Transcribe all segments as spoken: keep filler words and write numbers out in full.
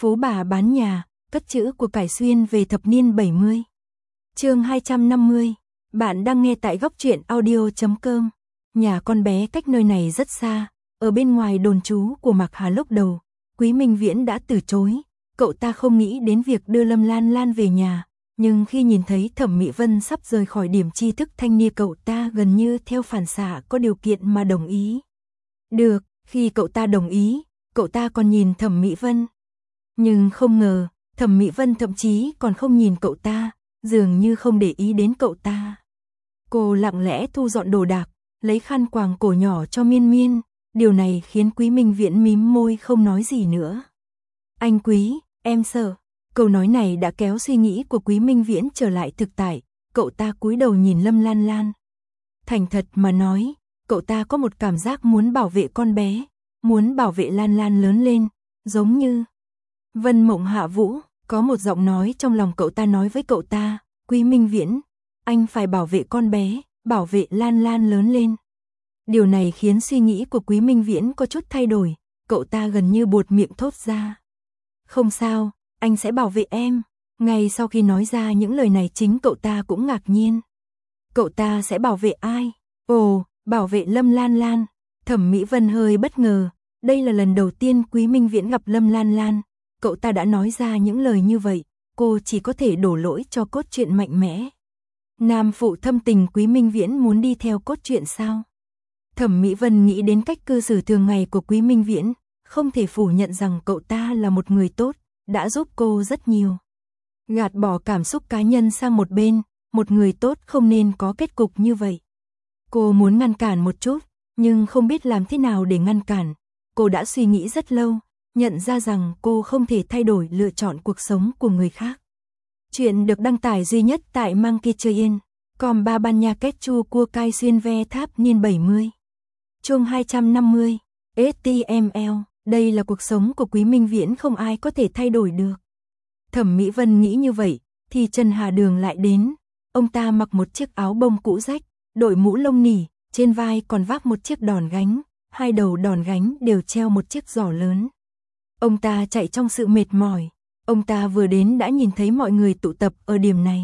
Phú bà bán nhà, cất chữ của cải xuyên về thập niên bảy mươi. Chương hai trăm năm mươi. Bạn đang nghe tại góc truyện audio chấm com. Nhà con bé cách nơi này rất xa, ở bên ngoài đồn trú của Mạc Hà lúc đầu, Quý Minh Viễn đã từ chối, cậu ta không nghĩ đến việc đưa Lâm Lan Lan về nhà, nhưng khi nhìn thấy Thẩm Mỹ Vân sắp rời khỏi điểm tri thức thanh niên, cậu ta gần như theo phản xạ có điều kiện mà đồng ý. Được, khi cậu ta đồng ý, cậu ta còn nhìn Thẩm Mỹ Vân. Nhưng không ngờ, Thẩm Mỹ Vân thậm chí còn không nhìn cậu ta, dường như không để ý đến cậu ta. Cô lặng lẽ thu dọn đồ đạc, lấy khăn quàng cổ nhỏ cho Miên Miên, điều này khiến Quý Minh Viễn mím môi không nói gì nữa. Anh Quý, em sợ. Câu nói này đã kéo suy nghĩ của Quý Minh Viễn trở lại thực tại, cậu ta cúi đầu nhìn Lâm Lan Lan. Thành thật mà nói, cậu ta có một cảm giác muốn bảo vệ con bé, muốn bảo vệ Lan Lan lớn lên, giống như Vân Mộng Hạ Vũ. Có một giọng nói trong lòng cậu ta nói với cậu ta, Quý Minh Viễn, anh phải bảo vệ con bé, bảo vệ Lan Lan lớn lên. Điều này khiến suy nghĩ của Quý Minh Viễn có chút thay đổi, cậu ta gần như buột miệng thốt ra. Không sao, anh sẽ bảo vệ em. Ngay sau khi nói ra những lời này chính cậu ta cũng ngạc nhiên. Cậu ta sẽ bảo vệ ai? Ồ, bảo vệ Lâm Lan Lan. Thẩm Mỹ Vân hơi bất ngờ, đây là lần đầu tiên Quý Minh Viễn gặp Lâm Lan Lan. Cậu ta đã nói ra những lời như vậy, cô chỉ có thể đổ lỗi cho cốt truyện mạnh mẽ. Nam phụ thâm tình Quý Minh Viễn muốn đi theo cốt truyện sao? Thẩm Mỹ Vân nghĩ đến cách cư xử thường ngày của Quý Minh Viễn, không thể phủ nhận rằng cậu ta là một người tốt, đã giúp cô rất nhiều. Gạt bỏ cảm xúc cá nhân sang một bên, một người tốt không nên có kết cục như vậy. Cô muốn ngăn cản một chút, nhưng không biết làm thế nào để ngăn cản. Cô đã suy nghĩ rất lâu, nhận ra rằng cô không thể thay đổi lựa chọn cuộc sống của người khác. Chuyện được đăng tải duy nhất tại Monkey Train, com ba ban nha kết chu cua cai xuyên ve tháp niên bảy mươi. Chương hai trăm năm mươi. ét tê em lờ, đây là cuộc sống của Quý Minh Viễn không ai có thể thay đổi được. Thẩm Mỹ Vân nghĩ như vậy, thì Trần Hà Đường lại đến. Ông ta mặc một chiếc áo bông cũ rách, đội mũ lông nỉ, trên vai còn vác một chiếc đòn gánh, hai đầu đòn gánh đều treo một chiếc giỏ lớn. Ông ta chạy trong sự mệt mỏi, ông ta vừa đến đã nhìn thấy mọi người tụ tập ở điểm này.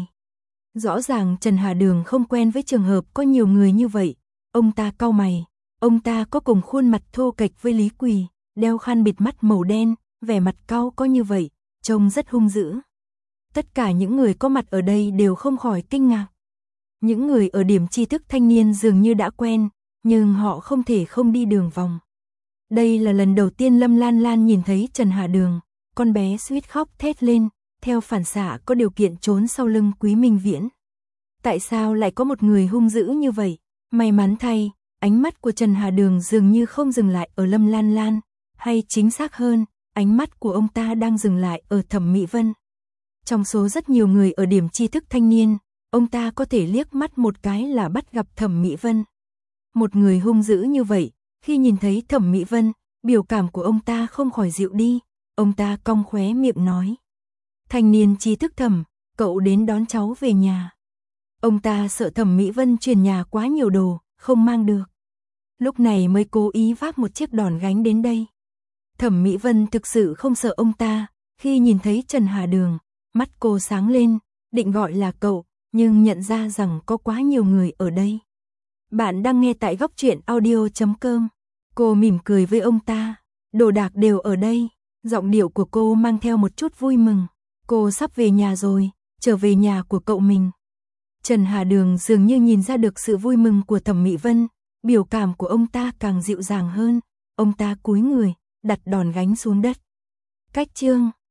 Rõ ràng Trần Hà Đường không quen với trường hợp có nhiều người như vậy, ông ta cau mày, ông ta có cùng khuôn mặt thô kệch với Lý Quỳ, đeo khăn bịt mắt màu đen, vẻ mặt cau có như vậy, trông rất hung dữ. Tất cả những người có mặt ở đây đều không khỏi kinh ngạc. Những người ở điểm tri thức thanh niên dường như đã quen, nhưng họ không thể không đi đường vòng. Đây là lần đầu tiên Lâm Lan Lan nhìn thấy Trần Hà Đường, con bé suýt khóc thét lên, theo phản xạ có điều kiện trốn sau lưng Quý Minh Viễn. Tại sao lại có một người hung dữ như vậy? May mắn thay, ánh mắt của Trần Hà Đường dường như không dừng lại ở Lâm Lan Lan, hay chính xác hơn, ánh mắt của ông ta đang dừng lại ở Thẩm Mỹ Vân. Trong số rất nhiều người ở điểm tri thức thanh niên, ông ta có thể liếc mắt một cái là bắt gặp Thẩm Mỹ Vân. Một người hung dữ như vậy, khi nhìn thấy Thẩm Mỹ Vân, biểu cảm của ông ta không khỏi dịu đi, ông ta cong khóe miệng nói. Thanh niên tri thức Thẩm, cậu đến đón cháu về nhà. Ông ta sợ Thẩm Mỹ Vân chuyển nhà quá nhiều đồ, không mang được. Lúc này mới cố ý vác một chiếc đòn gánh đến đây. Thẩm Mỹ Vân thực sự không sợ ông ta, khi nhìn thấy Trần Hà Đường, mắt cô sáng lên, định gọi là cậu, nhưng nhận ra rằng có quá nhiều người ở đây. Bạn đang nghe tại góc truyện audio chấm com. Cô mỉm cười với ông ta, đồ đạc đều ở đây, giọng điệu của cô mang theo một chút vui mừng. Cô sắp về nhà rồi, trở về nhà của cậu mình. Trần Hà Đường dường như nhìn ra được sự vui mừng của Thẩm Mỹ Vân, biểu cảm của ông ta càng dịu dàng hơn, ông ta cúi người, đặt đòn gánh xuống đất. Cách chương